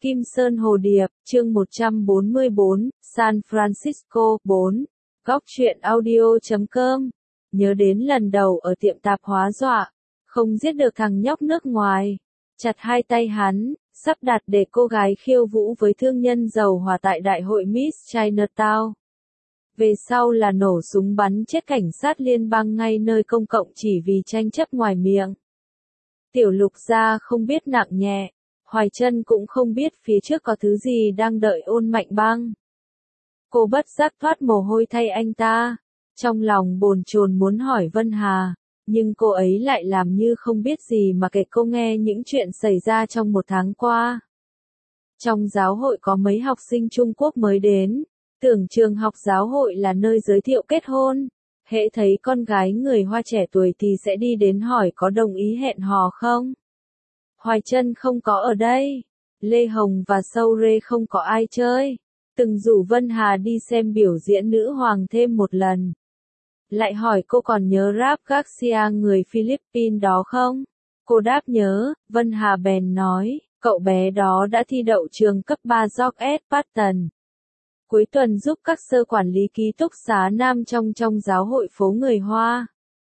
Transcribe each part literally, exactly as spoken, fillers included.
Kim Sơn Hồ Điệp, chương một trăm bốn mươi bốn, San Francisco, bốn. Góc truyện audio chấm com. Nhớ đến lần đầu ở tiệm tạp hóa dọa, không giết được thằng nhóc nước ngoài. Chặt hai tay hắn, sắp đặt để cô gái khiêu vũ với thương nhân dầu hỏa tại đại hội Miss Chinatown. Về sau là nổ súng bắn chết cảnh sát liên bang ngay nơi công cộng chỉ vì tranh chấp ngoài miệng. Tiểu Lục gia không biết nặng nhẹ. Hoài Trân cũng không biết phía trước có thứ gì đang đợi Ôn Mạnh Băng. Cô bất giác thoát mồ hôi thay anh ta. Trong lòng bồn chồn muốn hỏi Vân Hà, nhưng cô ấy lại làm như không biết gì mà kể cô nghe những chuyện xảy ra trong một tháng qua. Trong giáo hội có mấy học sinh Trung Quốc mới đến, tưởng trường học giáo hội là nơi giới thiệu kết hôn. Hễ thấy con gái người Hoa trẻ tuổi thì sẽ đi đến hỏi có đồng ý hẹn hò không. Hoài Trân không có ở đây, Lê Hồng và Sâu Rê không có ai chơi, từng rủ Vân Hà đi xem biểu diễn nữ hoàng thêm một lần. Lại hỏi cô còn nhớ Rap Garcia người Philippines đó không? Cô đáp nhớ, Vân Hà bèn nói, cậu bé đó đã thi đậu trường cấp ba George S. Patton. Cuối tuần giúp các sơ quản lý ký túc xá nam trong trong giáo hội phố người Hoa.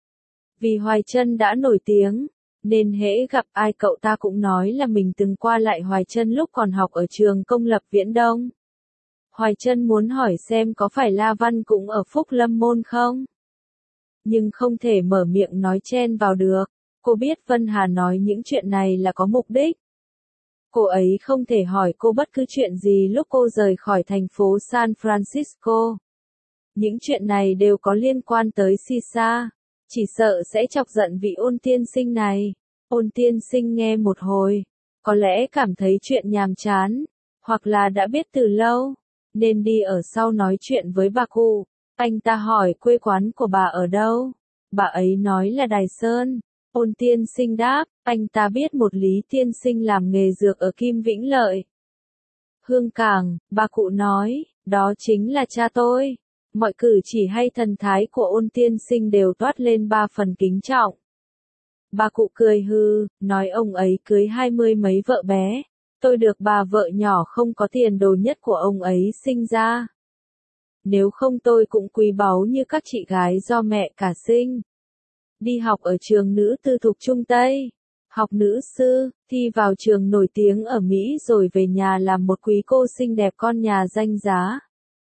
Vì Hoài Trân đã nổi tiếng, nên hễ gặp ai cậu ta cũng nói là mình từng qua lại Hoài Trân lúc còn học ở trường công lập Viễn Đông. Hoài Trân muốn hỏi xem có phải La Văn cũng ở Phúc Lâm Môn không? Nhưng không thể mở miệng nói chen vào được, cô biết Vân Hà nói những chuyện này là có mục đích. Cô ấy không thể hỏi cô bất cứ chuyện gì lúc cô rời khỏi thành phố San Francisco. Những chuyện này đều có liên quan tới Sisa. Chỉ sợ sẽ chọc giận vị Ôn tiên sinh này. Ôn tiên sinh nghe một hồi, có lẽ cảm thấy chuyện nhàm chán, hoặc là đã biết từ lâu, nên đi ở sau nói chuyện với bà cụ. Anh ta hỏi quê quán của bà ở đâu. Bà ấy nói là Đài Sơn. Ôn tiên sinh đáp, anh ta biết một Lý tiên sinh làm nghề dược ở Kim Vĩnh Lợi, Hương Cảng. Bà cụ nói, đó chính là cha tôi. Mọi cử chỉ hay thần thái của Ôn tiên sinh đều toát lên ba phần kính trọng. Bà cụ cười hư, nói ông ấy cưới hai mươi mấy vợ bé. Tôi được bà vợ nhỏ không có tiền đồ nhất của ông ấy sinh ra. Nếu không tôi cũng quý báu như các chị gái do mẹ cả sinh. Đi học ở trường nữ tư thục Trung Tây. Học nữ sư, thi vào trường nổi tiếng ở Mỹ rồi về nhà làm một quý cô xinh đẹp con nhà danh giá.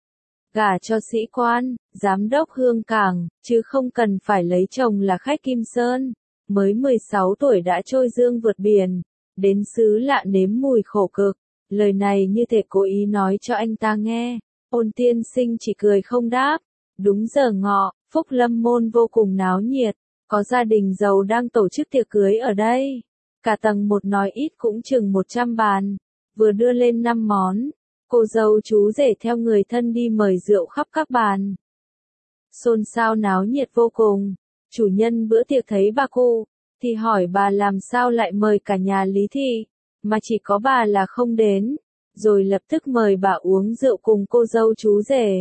Gả cho sĩ quan, giám đốc Hương Cảng, chứ không cần phải lấy chồng là khách Kim Sơn. Mới mười sáu tuổi đã trôi dương vượt biển, đến xứ lạ nếm mùi khổ cực. Lời này như thể cố ý nói cho anh ta nghe. Ôn tiên sinh chỉ cười không đáp. Đúng giờ ngọ, Phúc Lâm Môn vô cùng náo nhiệt. Có gia đình giàu đang tổ chức tiệc cưới ở đây. Cả tầng một nói ít cũng chừng một trăm bàn. Vừa đưa lên năm món. Cô dâu chú rể theo người thân đi mời rượu khắp các bàn. Xôn xao náo nhiệt vô cùng. Chủ nhân bữa tiệc thấy bà cụ, thì hỏi bà làm sao lại mời cả nhà Lý Thị, mà chỉ có bà là không đến, rồi lập tức mời bà uống rượu cùng cô dâu chú rể.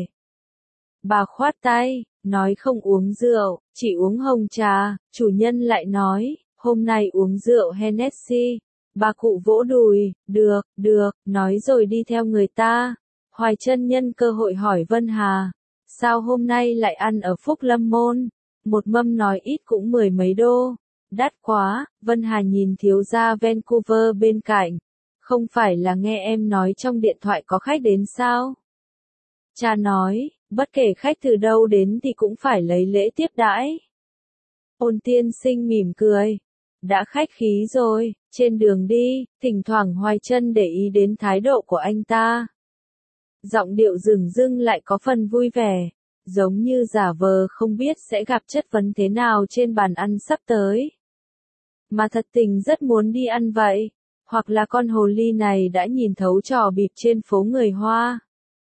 Bà khoát tay, nói không uống rượu, chỉ uống hồng trà. Chủ nhân lại nói, hôm nay uống rượu Hennessy. Bà cụ vỗ đùi, được, được, nói rồi đi theo người ta. Hoài Trân nhân cơ hội hỏi Vân Hà, sao hôm nay lại ăn ở Phúc Lâm Môn? Một mâm nói ít cũng mười mấy đô. Đắt quá. Vân Hà nhìn thiếu gia Vancouver bên cạnh. Không phải là nghe em nói trong điện thoại có khách đến sao? Cha nói, bất kể khách từ đâu đến thì cũng phải lấy lễ tiếp đãi. Ôn tiên sinh mỉm cười. Đã khách khí rồi. Trên đường đi, thỉnh thoảng Hoài Trân để ý đến thái độ của anh ta. Giọng điệu dửng dưng lại có phần vui vẻ. Giống như giả vờ không biết sẽ gặp chất vấn thế nào trên bàn ăn sắp tới. Mà thật tình rất muốn đi ăn vậy. Hoặc là con hồ ly này đã nhìn thấu trò bịp trên phố người Hoa,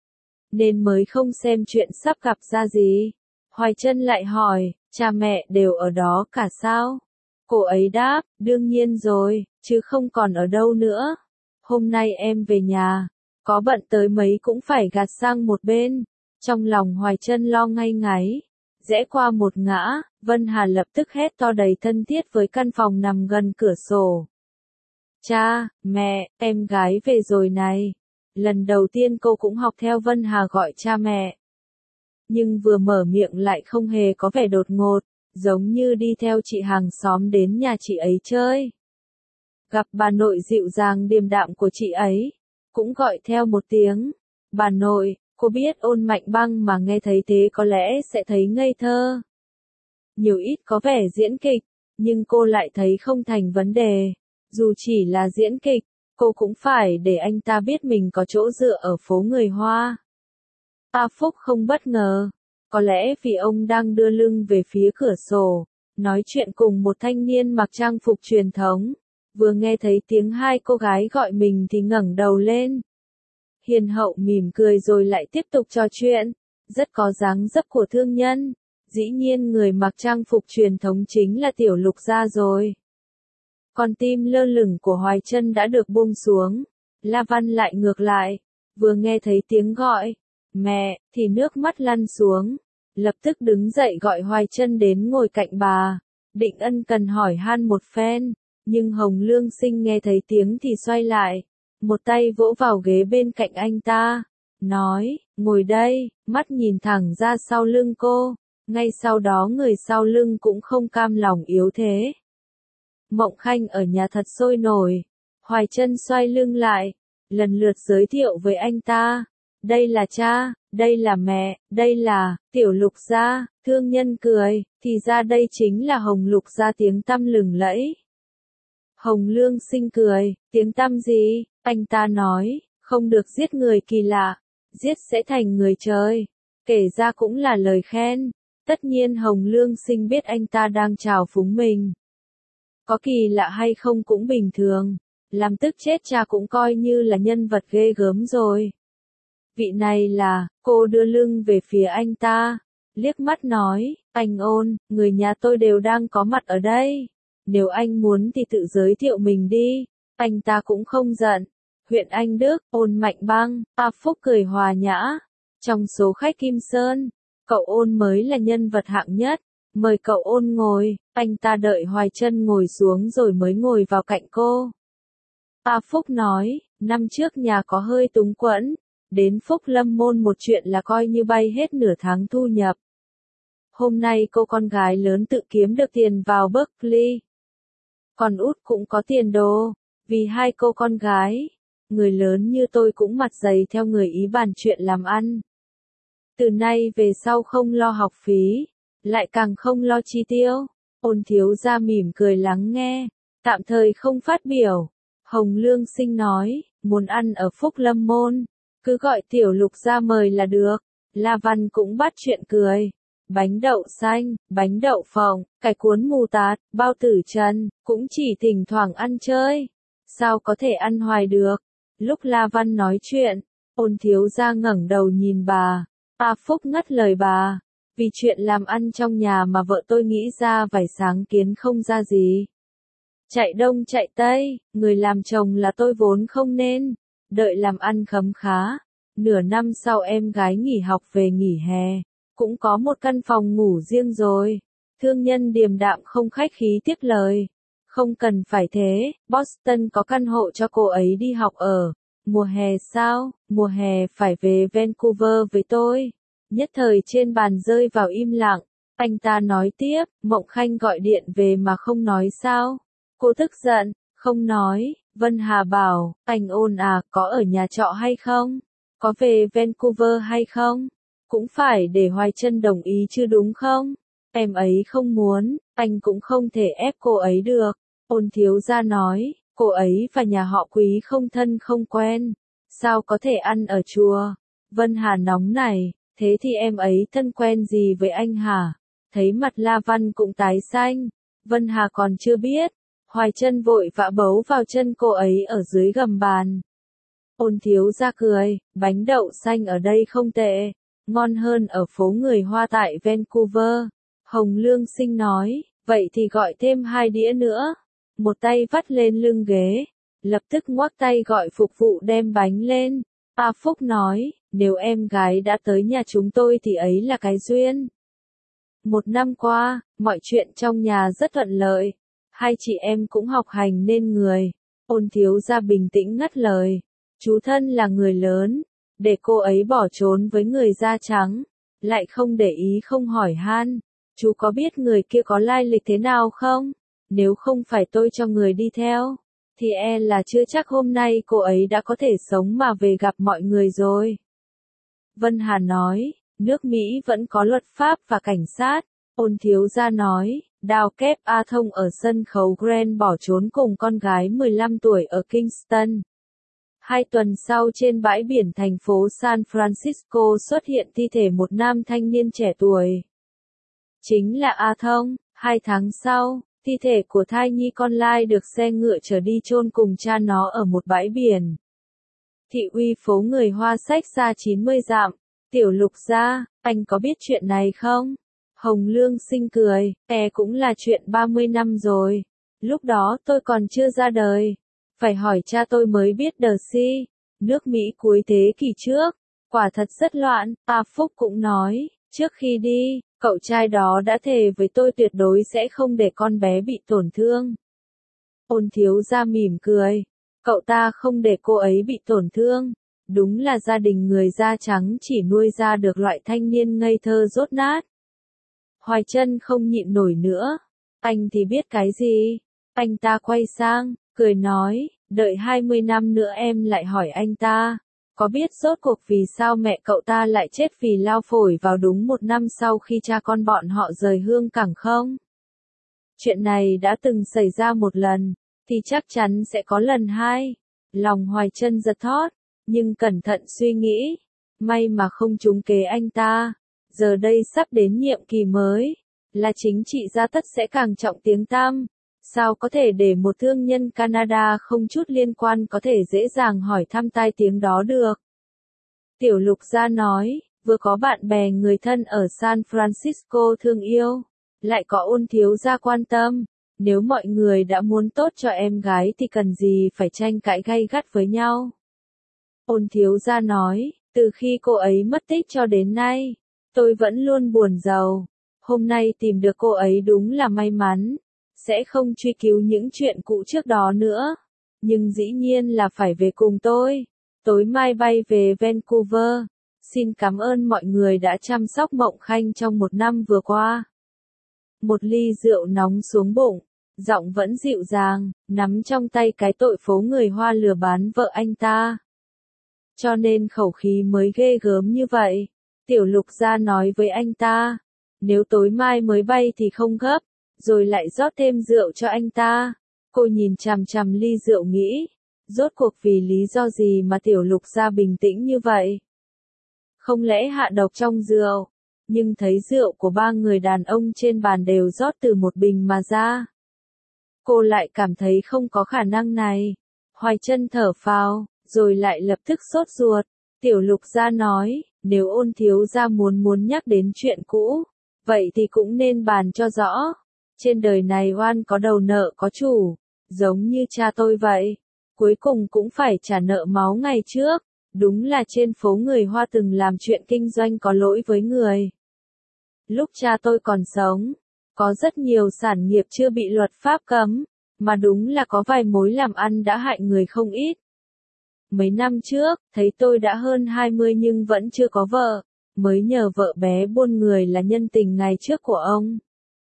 nên mới không xem chuyện sắp gặp ra gì. Hoài Trân lại hỏi, cha mẹ đều ở đó cả sao? Cô ấy đáp, đương nhiên rồi, chứ không còn ở đâu nữa. Hôm nay em về nhà, có bận tới mấy cũng phải gạt sang một bên. Trong lòng Hoài Trân lo ngay ngáy. Rẽ qua một ngã, Vân Hà lập tức hét to đầy thân thiết với căn phòng nằm gần cửa sổ. Cha, mẹ, em gái về rồi này. Lần đầu tiên cô cũng học theo Vân Hà gọi cha mẹ. Nhưng vừa mở miệng lại không hề có vẻ đột ngột, giống như đi theo chị hàng xóm đến nhà chị ấy chơi. Gặp bà nội dịu dàng điềm đạm của chị ấy, cũng gọi theo một tiếng. Bà nội, cô biết Ôn Mạnh Băng mà nghe thấy thế có lẽ sẽ thấy ngây thơ. Nhiều ít có vẻ diễn kịch, nhưng cô lại thấy không thành vấn đề. Dù chỉ là diễn kịch, cô cũng phải để anh ta biết mình có chỗ dựa ở phố người Hoa. A Phúc không bất ngờ, có lẽ vì ông đang đưa lưng về phía cửa sổ, nói chuyện cùng một thanh niên mặc trang phục truyền thống. Vừa nghe thấy tiếng hai cô gái gọi mình thì ngẩng đầu lên. Hiền hậu mỉm cười rồi lại tiếp tục trò chuyện, rất có dáng dấp của thương nhân. Dĩ nhiên người mặc trang phục truyền thống chính là Tiểu Lục gia rồi. Con tim lơ lửng của Hoài Trân đã được buông xuống. La Văn lại ngược lại, vừa nghe thấy tiếng gọi, mẹ, thì nước mắt lăn xuống. Lập tức đứng dậy gọi Hoài Trân đến ngồi cạnh bà, định ân cần hỏi han một phen, nhưng Hồng Lương Sinh nghe thấy tiếng thì xoay lại, một tay vỗ vào ghế bên cạnh anh ta, nói, ngồi đây, mắt nhìn thẳng ra sau lưng cô, ngay sau đó người sau lưng cũng không cam lòng yếu thế. Mộng Khanh ở nhà thật sôi nổi, Hoài Trân xoay lưng lại, lần lượt giới thiệu với anh ta, đây là cha, đây là mẹ, đây là Tiểu Lục gia. Thương nhân cười, thì ra đây chính là Hồng Lục gia tiếng tăm lừng lẫy. Hồng Lương Sinh cười, tiếng tăm gì? Anh ta nói, không được giết người kỳ lạ, giết sẽ thành người trời. Kể ra cũng là lời khen. Tất nhiên Hồng Lương Sinh biết anh ta đang trào phúng mình. Có kỳ lạ hay không cũng bình thường, làm tức chết cha cũng coi như là nhân vật ghê gớm rồi. Vị này là, cô đưa lưng về phía anh ta, liếc mắt nói, anh Ôn, người nhà tôi đều đang có mặt ở đây. Nếu anh muốn thì tự giới thiệu mình đi, anh ta cũng không giận. Huyện Anh Đức, Ôn Mạnh Băng, A Phúc cười hòa nhã. Trong số khách Kim Sơn, cậu Ôn mới là nhân vật hạng nhất. Mời cậu Ôn ngồi, anh ta đợi Hoài Trân ngồi xuống rồi mới ngồi vào cạnh cô. A Phúc nói, năm trước nhà có hơi túng quẫn, đến Phúc Lâm Môn một chuyện là coi như bay hết nửa tháng thu nhập. Hôm nay cô con gái lớn tự kiếm được tiền vào Berkeley. Còn út cũng có tiền đồ, vì hai cô con gái, người lớn như tôi cũng mặt dày theo người Ý bàn chuyện làm ăn. Từ nay về sau không lo học phí, lại càng không lo chi tiêu. Ôn thiếu gia mỉm cười lắng nghe, tạm thời không phát biểu. Hồng Lương Sinh nói, muốn ăn ở Phúc Lâm Môn, cứ gọi Tiểu Lục gia mời là được. La Văn cũng bắt chuyện cười. Bánh đậu xanh, bánh đậu phộng, cải cuốn mù tạt, bao tử trần, cũng chỉ thỉnh thoảng ăn chơi. Sao có thể ăn hoài được? Lúc La Văn nói chuyện, Ôn thiếu gia ngẩng đầu nhìn bà. A Phúc ngắt lời bà. Vì chuyện làm ăn trong nhà mà vợ tôi nghĩ ra vài sáng kiến không ra gì. Chạy đông chạy tây, người làm chồng là tôi vốn không nên. Đợi làm ăn khấm khá. Nửa năm sau em gái nghỉ học về nghỉ hè. Cũng có một căn phòng ngủ riêng rồi. Thương nhân điềm đạm không khách khí tiếp lời. Không cần phải thế, Boston có căn hộ cho cô ấy đi học ở. Mùa hè sao? Mùa hè phải về Vancouver với tôi. Nhất thời trên bàn rơi vào im lặng. Anh ta nói tiếp, Mộng Khanh gọi điện về mà không nói sao? Cô tức giận, không nói. Vân Hà bảo, anh Ôn à, có ở nhà trọ hay không? Có về Vancouver hay không? Cũng phải để Hoài Trân đồng ý chứ đúng không? Em ấy không muốn, anh cũng không thể ép cô ấy được. Ôn thiếu gia nói, cô ấy và nhà họ Quý không thân không quen. Sao có thể ăn ở chùa? Vân Hà nóng này, thế thì em ấy thân quen gì với anh hả? Thấy mặt La Văn cũng tái xanh. Vân Hà còn chưa biết. Hoài Trân vội vã bấu vào chân cô ấy ở dưới gầm bàn. Ôn thiếu gia cười, bánh đậu xanh ở đây không tệ. Ngon hơn ở phố người Hoa tại Vancouver. Hồng Lương Sinh nói, vậy thì gọi thêm hai đĩa nữa. Một tay vắt lên lưng ghế, lập tức ngoắc tay gọi phục vụ đem bánh lên. A Phúc nói, nếu em gái đã tới nhà chúng tôi thì ấy là cái duyên. Một năm qua, mọi chuyện trong nhà rất thuận lợi. Hai chị em cũng học hành nên người. Ôn thiếu gia bình tĩnh ngắt lời. Chú thân là người lớn, để cô ấy bỏ trốn với người da trắng, lại không để ý không hỏi han. Chú có biết người kia có lai lịch thế nào không? Nếu không phải tôi cho người đi theo, thì e là chưa chắc hôm nay cô ấy đã có thể sống mà về gặp mọi người rồi. Vân Hà nói, nước Mỹ vẫn có luật pháp và cảnh sát. Ôn thiếu gia nói, Đào Kép A Thông ở sân khấu Grand bỏ trốn cùng con gái mười lăm tuổi ở Kingston. Hai tuần sau trên bãi biển thành phố San Francisco xuất hiện thi thể một nam thanh niên trẻ tuổi. Chính là A Thông. Hai tháng sau, thi thể của thai nhi con lai được xe ngựa chở đi chôn cùng cha nó ở một bãi biển. Thị uy phố người Hoa xách xa chín mươi dặm. Tiểu Lục gia, anh có biết chuyện này không? Hồng Lương Sinh cười, e cũng là chuyện ba mươi năm rồi. Lúc đó tôi còn chưa ra đời. Phải hỏi cha tôi mới biết đờ si. Nước Mỹ cuối thế kỷ trước, quả thật rất loạn. A Phúc cũng nói, trước khi đi, cậu trai đó đã thề với tôi tuyệt đối sẽ không để con bé bị tổn thương. Ôn thiếu gia mỉm cười, cậu ta không để cô ấy bị tổn thương. Đúng là gia đình người da trắng chỉ nuôi ra được loại thanh niên ngây thơ dốt nát. Hoài Trân không nhịn nổi nữa. Anh thì biết cái gì? Anh ta quay sang, cười nói, đợi hai mươi năm nữa em lại hỏi anh ta. Có biết rốt cuộc vì sao mẹ cậu ta lại chết vì lao phổi vào đúng một năm sau khi cha con bọn họ rời Hương Cảng không? Chuyện này đã từng xảy ra một lần, thì chắc chắn sẽ có lần hai. Lòng Hoài Trân giật thót, nhưng cẩn thận suy nghĩ. May mà không trúng kế anh ta. Giờ đây sắp đến nhiệm kỳ mới, là chính trị gia tất sẽ càng trọng tiếng tăm. Sao có thể để một thương nhân Canada không chút liên quan có thể dễ dàng hỏi thăm tai tiếng đó được? Tiểu Lục gia nói, vừa có bạn bè người thân ở San Francisco thương yêu, lại có Ôn thiếu gia quan tâm. Nếu mọi người đã muốn tốt cho em gái thì cần gì phải tranh cãi gay gắt với nhau? Ôn thiếu gia nói, từ khi cô ấy mất tích cho đến nay, tôi vẫn luôn buồn rầu. Hôm nay tìm được cô ấy đúng là may mắn. Sẽ không truy cứu những chuyện cũ trước đó nữa. Nhưng dĩ nhiên là phải về cùng tôi. Tối mai bay về Vancouver. Xin cảm ơn mọi người đã chăm sóc Mộng Khanh trong một năm vừa qua. Một ly rượu nóng xuống bụng, giọng vẫn dịu dàng, nắm trong tay cái tội phố người Hoa lừa bán vợ anh ta. Cho nên khẩu khí mới ghê gớm như vậy. Tiểu Lục gia nói với anh ta, nếu tối mai mới bay thì không gấp, rồi lại rót thêm rượu cho anh ta. Cô nhìn chằm chằm ly rượu nghĩ, rốt cuộc vì lý do gì mà Tiểu Lục gia bình tĩnh như vậy? Không lẽ hạ độc trong rượu? Nhưng thấy rượu của ba người đàn ông trên bàn đều rót từ một bình mà ra. Cô lại cảm thấy không có khả năng này. Hoài Trân thở phào, rồi lại lập tức sốt ruột. Tiểu Lục gia nói, nếu Ôn thiếu gia muốn muốn nhắc đến chuyện cũ, vậy thì cũng nên bàn cho rõ. Trên đời này oan có đầu nợ có chủ, giống như cha tôi vậy. Cuối cùng cũng phải trả nợ máu ngày trước. Đúng là trên phố người Hoa từng làm chuyện kinh doanh có lỗi với người. Lúc cha tôi còn sống, có rất nhiều sản nghiệp chưa bị luật pháp cấm, mà đúng là có vài mối làm ăn đã hại người không ít. Mấy năm trước, thấy tôi đã hơn hai mươi nhưng vẫn chưa có vợ, mới nhờ vợ bé buôn người là nhân tình ngày trước của ông.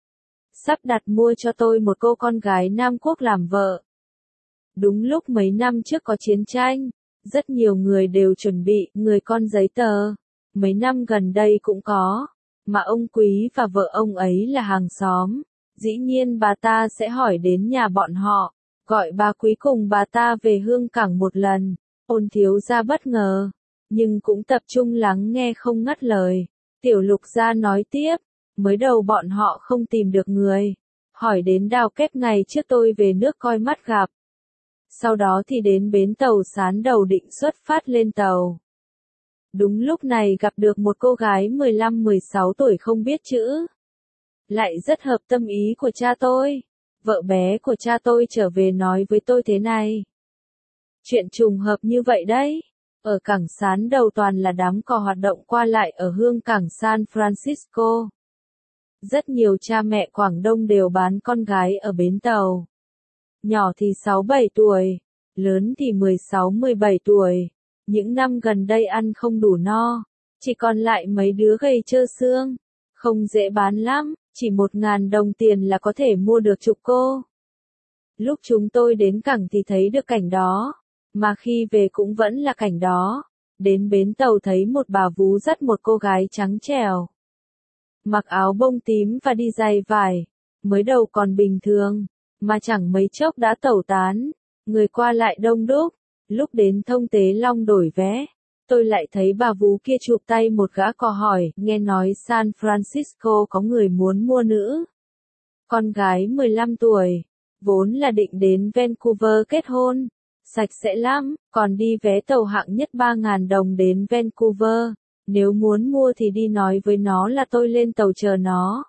Sắp đặt mua cho tôi một cô con gái Nam Quốc làm vợ. Đúng lúc mấy năm trước có chiến tranh, rất nhiều người đều chuẩn bị người con giấy tờ. Mấy năm gần đây cũng có, mà ông Quý và vợ ông ấy là hàng xóm. Dĩ nhiên bà ta sẽ hỏi đến nhà bọn họ, gọi bà Quý cùng bà ta về Hương Cảng một lần. Ôn thiếu gia bất ngờ, nhưng cũng tập trung lắng nghe không ngắt lời. Tiểu Lục gia nói tiếp, mới đầu bọn họ không tìm được người. Hỏi đến Đào Kép ngày trước tôi về nước coi mắt gặp. Sau đó thì đến bến tàu Sán Đầu định xuất phát lên tàu. Đúng lúc này gặp được một cô gái mười lăm mười sáu tuổi không biết chữ. Lại rất hợp tâm ý của cha tôi. Vợ bé của cha tôi trở về nói với tôi thế này. Chuyện trùng hợp như vậy đấy. Ở cảng Sán Đầu toàn là đám cò hoạt động qua lại ở Hương Cảng San Francisco. Rất nhiều cha mẹ Quảng Đông đều bán con gái ở bến tàu. Nhỏ thì sáu bảy tuổi, lớn thì mười sáu mười bảy tuổi. Những năm gần đây ăn không đủ no, chỉ còn lại mấy đứa gầy trơ xương. Không dễ bán lắm, chỉ một ngàn đồng tiền là có thể mua được chục cô. Lúc chúng tôi đến cảng thì thấy được cảnh đó, mà khi về cũng vẫn là cảnh đó. Đến bến tàu thấy một bà vú dắt một cô gái trắng trẻo, mặc áo bông tím và đi giày vải. Mới đầu còn bình thường, mà chẳng mấy chốc đã tẩu tán, người qua lại đông đúc. Lúc đến thông tế Long đổi vé, tôi lại thấy bà vú kia chụp tay một gã cò hỏi, nghe nói San Francisco có người muốn mua nữ con gái mười lăm tuổi, vốn là định đến Vancouver kết hôn, sạch sẽ lắm, còn đi vé tàu hạng nhất ba ngàn đồng đến Vancouver, nếu muốn mua thì đi nói với nó là tôi lên tàu chờ nó.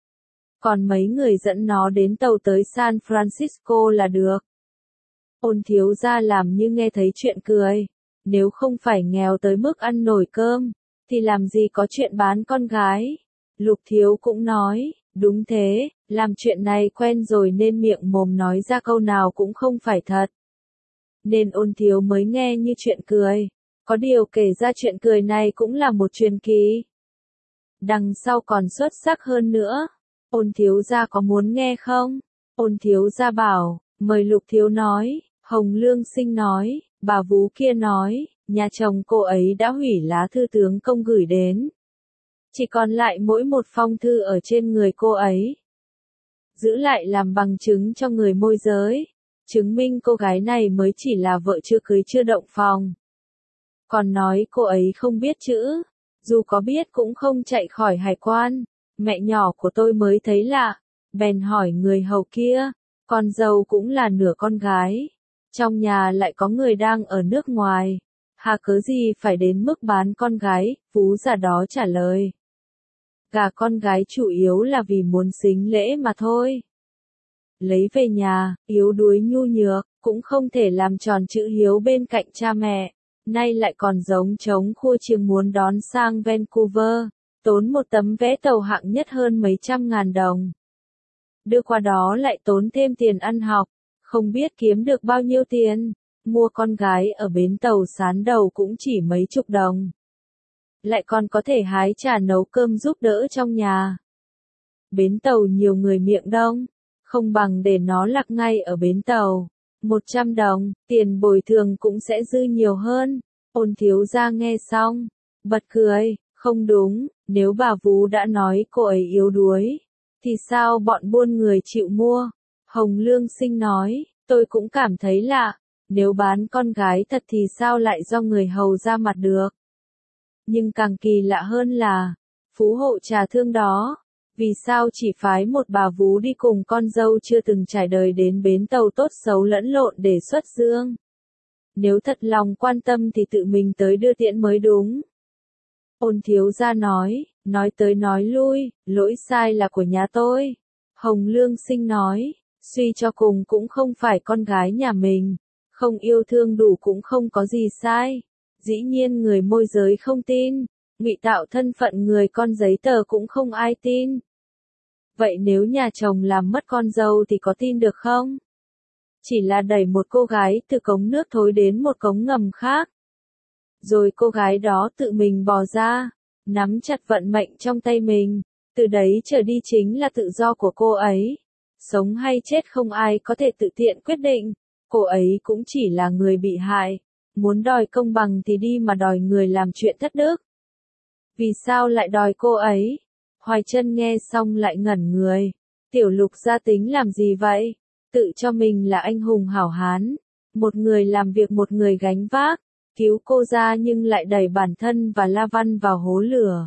Còn mấy người dẫn nó đến tàu tới San Francisco là được. Ôn thiếu gia làm như nghe thấy chuyện cười, nếu không phải nghèo tới mức ăn nổi cơm, thì làm gì có chuyện bán con gái. Lục thiếu cũng nói, đúng thế, làm chuyện này quen rồi nên miệng mồm nói ra câu nào cũng không phải thật. Nên ôn thiếu mới nghe như chuyện cười, có điều kể ra chuyện cười này cũng là một truyền kỳ. Đằng sau còn xuất sắc hơn nữa, ôn thiếu gia có muốn nghe không? Ôn thiếu gia bảo, mời lục thiếu nói. Hồng Lương Sinh nói, bà vú kia nói, nhà chồng cô ấy đã hủy lá thư tướng công gửi đến. Chỉ còn lại mỗi một phong thư ở trên người cô ấy. Giữ lại làm bằng chứng cho người môi giới, chứng minh cô gái này mới chỉ là vợ chưa cưới chưa động phòng. Còn nói cô ấy không biết chữ, dù có biết cũng không chạy khỏi hải quan. Mẹ nhỏ của tôi mới thấy lạ, bèn hỏi người hầu kia, con dâu cũng là nửa con gái. Trong nhà lại có người đang ở nước ngoài, hà cớ gì phải đến mức bán con gái, phú già đó trả lời. Gả con gái chủ yếu là vì muốn sính lễ mà thôi. Lấy về nhà, yếu đuối nhu nhược, cũng không thể làm tròn chữ hiếu bên cạnh cha mẹ, nay lại còn giống trống khua chiêng muốn đón sang Vancouver, tốn một tấm vé tàu hạng nhất hơn mấy trăm ngàn đồng. Đưa qua đó lại tốn thêm tiền ăn học. Không biết kiếm được bao nhiêu tiền, mua con gái ở bến tàu sán đầu cũng chỉ mấy chục đồng. Lại còn có thể hái trà nấu cơm giúp đỡ trong nhà. Bến tàu nhiều người miệng đông, không bằng để nó lạc ngay ở bến tàu. một trăm đồng, tiền bồi thường cũng sẽ dư nhiều hơn. Ôn thiếu gia nghe xong, bật cười, không đúng, nếu bà vú đã nói cô ấy yếu đuối, thì sao bọn buôn người chịu mua? Hồng Lương Sinh nói, tôi cũng cảm thấy lạ, nếu bán con gái thật thì sao lại do người hầu ra mặt được. Nhưng càng kỳ lạ hơn là, phú hộ trà thương đó, vì sao chỉ phái một bà vú đi cùng con dâu chưa từng trải đời đến bến tàu tốt xấu lẫn lộn để xuất dương. Nếu thật lòng quan tâm thì tự mình tới đưa tiễn mới đúng. Ôn thiếu gia nói, nói tới nói lui, lỗi sai là của nhà tôi. Hồng Lương Sinh nói, suy cho cùng cũng không phải con gái nhà mình, không yêu thương đủ cũng không có gì sai. Dĩ nhiên người môi giới không tin, ngụy tạo thân phận người con giấy tờ cũng không ai tin. Vậy nếu nhà chồng làm mất con dâu thì có tin được không? Chỉ là đẩy một cô gái từ cống nước thối đến một cống ngầm khác. Rồi cô gái đó tự mình bò ra, nắm chặt vận mệnh trong tay mình, từ đấy trở đi chính là tự do của cô ấy. Sống hay chết không ai có thể tự tiện quyết định, cô ấy cũng chỉ là người bị hại, muốn đòi công bằng thì đi mà đòi người làm chuyện thất đức. Vì sao lại đòi cô ấy? Hoài Chân nghe xong lại ngẩn người, Tiểu Lục gia tính làm gì vậy? Tự cho mình là anh hùng hảo hán, một người làm việc một người gánh vác, cứu cô ra nhưng lại đẩy bản thân và La Văn vào hố lửa.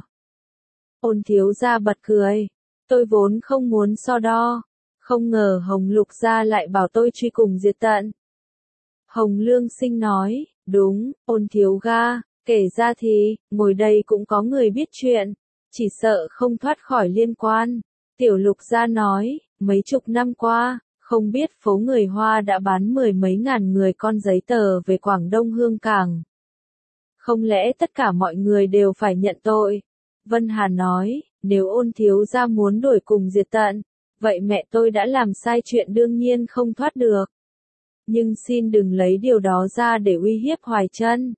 Ôn thiếu gia bật cười, tôi vốn không muốn so đo, không ngờ Hồng Lục gia lại bảo tôi truy cùng diệt tận. Hồng Lương Sinh nói, đúng, Ôn thiếu gia, kể ra thì, ngồi đây cũng có người biết chuyện, chỉ sợ không thoát khỏi liên quan. Tiểu Lục gia nói, mấy chục năm qua, không biết phố người Hoa đã bán mười mấy ngàn người con giấy tờ về Quảng Đông Hương Cảng. Không lẽ tất cả mọi người đều phải nhận tội? Vân Hà nói, nếu Ôn thiếu gia muốn đuổi cùng diệt tận, vậy mẹ tôi đã làm sai chuyện đương nhiên không thoát được. nhưng xin đừng lấy điều đó ra để uy hiếp Hoài Trân.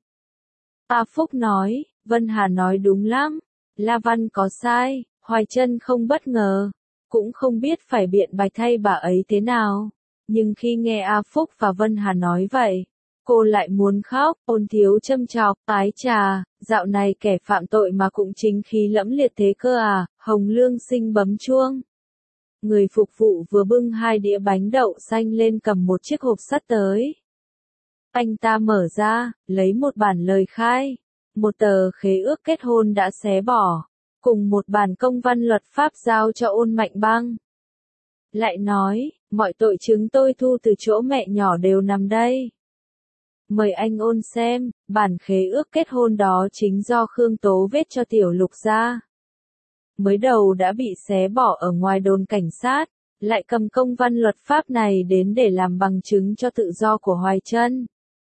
A Phúc nói, Vân Hà nói đúng lắm, La Văn có sai, Hoài Trân không bất ngờ, cũng không biết phải biện bạch thay bà ấy thế nào. Nhưng khi nghe A Phúc và Vân Hà nói vậy, cô lại muốn khóc. Ôn Thiếu châm chọc, ái trà, dạo này kẻ phạm tội mà cũng chính khí lẫm liệt thế cơ à. Hồng Lương Sinh bấm chuông. Người phục vụ vừa bưng hai đĩa bánh đậu xanh lên cầm một chiếc hộp sắt tới. Anh ta mở ra, lấy một bản lời khai, một tờ khế ước kết hôn đã xé bỏ, cùng một bản công văn luật pháp giao cho Ôn Mạnh Băng. Lại nói, mọi tội chứng tôi thu từ chỗ mẹ nhỏ đều nằm đây. Mời anh ôn xem, bản khế ước kết hôn đó chính do Khương Tố viết cho Tiểu Lục ra. Mới đầu đã bị xé bỏ ở ngoài đồn cảnh sát, lại cầm công văn luật pháp này đến để làm bằng chứng cho tự do của Hoài Trân.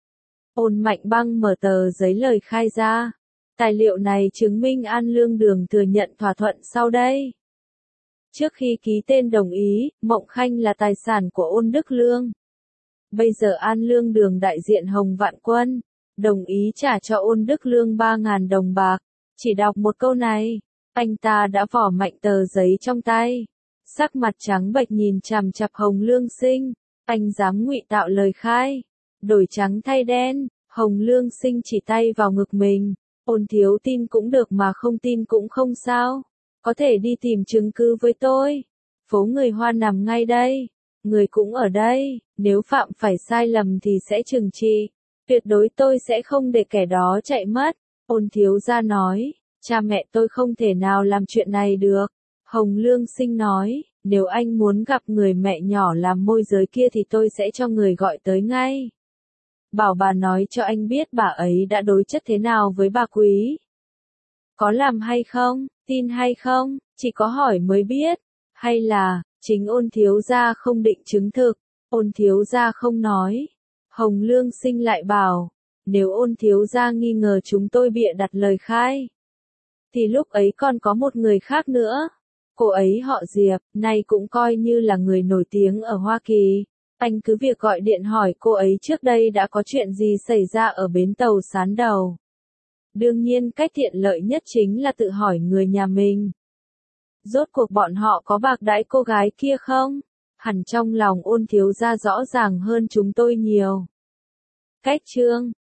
Ôn Mạnh Băng mở tờ giấy lời khai ra. Tài liệu này chứng minh An Lương Đường thừa nhận thỏa thuận sau đây. Trước khi ký tên đồng ý, Mộng Khanh là tài sản của Ôn Đức Lương. Bây giờ An Lương Đường đại diện Hồng Vạn Quân, đồng ý trả cho Ôn Đức Lương ba nghìn đồng bạc. Chỉ đọc một câu này, anh ta đã vỏ mạnh tờ giấy trong tay. Sắc mặt trắng bệch nhìn chằm chằm Hồng Lương Sinh, anh dám ngụy tạo lời khai. Đổi trắng thay đen, Hồng Lương Sinh chỉ tay vào ngực mình. Ôn Thiếu tin cũng được mà không tin cũng không sao. Có thể đi tìm chứng cứ với tôi. Phố người Hoa nằm ngay đây. Người cũng ở đây. Nếu phạm phải sai lầm thì sẽ trừng trị. Tuyệt đối tôi sẽ không để kẻ đó chạy mất. Ôn Thiếu gia nói. Cha mẹ tôi không thể nào làm chuyện này được. Hồng Lương Sinh nói. Nếu anh muốn gặp người mẹ nhỏ làm môi giới kia thì tôi sẽ cho người gọi tới ngay. Bảo bà nói cho anh biết bà ấy đã đối chất thế nào với bà Quý. Có làm hay không, tin hay không, chỉ có hỏi mới biết. Hay là, chính Ôn Thiếu gia không định chứng thực. Ôn Thiếu gia không nói. Hồng Lương Sinh lại bảo, nếu Ôn Thiếu gia nghi ngờ chúng tôi bịa đặt lời khai, thì lúc ấy còn có một người khác nữa. Cô ấy họ Diệp, nay cũng coi như là người nổi tiếng ở Hoa Kỳ. Anh cứ việc gọi điện hỏi cô ấy trước đây đã có chuyện gì xảy ra ở bến tàu Sán Đầu. Đương nhiên cách tiện lợi nhất chính là tự hỏi người nhà mình. Rốt cuộc bọn họ có bạc đãi cô gái kia không? Hẳn trong lòng Ôn Thiếu gia rõ ràng hơn chúng tôi nhiều. Cách chương